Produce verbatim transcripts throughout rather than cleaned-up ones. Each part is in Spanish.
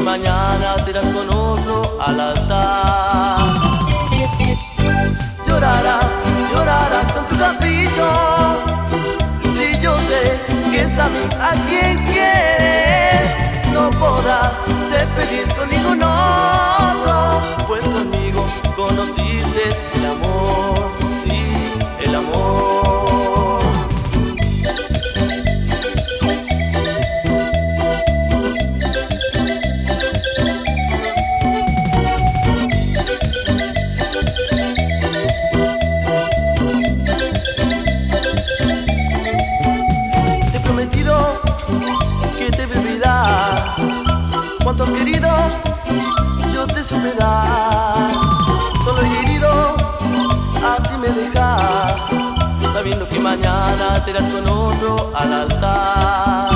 mañana te irás con otro al altar. Llorarás, llorarás con tu capricho, y yo sé que es a mí a quien quieres. No podrás ser feliz con ningún otro, pues conmigo conociste el amor, sí, el amor. Cuánto has querido, yo te supe dar. Solo he herido, así me dejas, sabiendo que mañana te irás con otro al altar.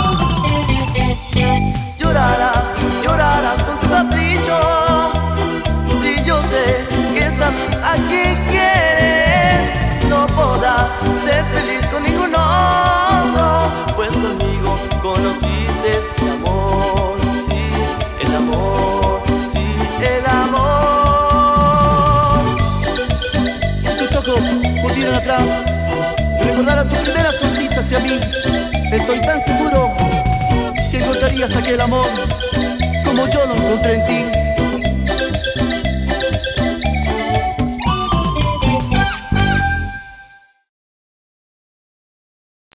Llorarás, llorarás con tu capricho, si yo sé que es a mí a quien quieres. No podrás ser feliz con ningún otro, pues conmigo conociste el amor. El amor, sí, el amor. Si tus ojos volvieran atrás y recordaran tu primera sonrisa hacia mí, estoy tan seguro que encontrarías aquel amor como yo lo encontré en ti.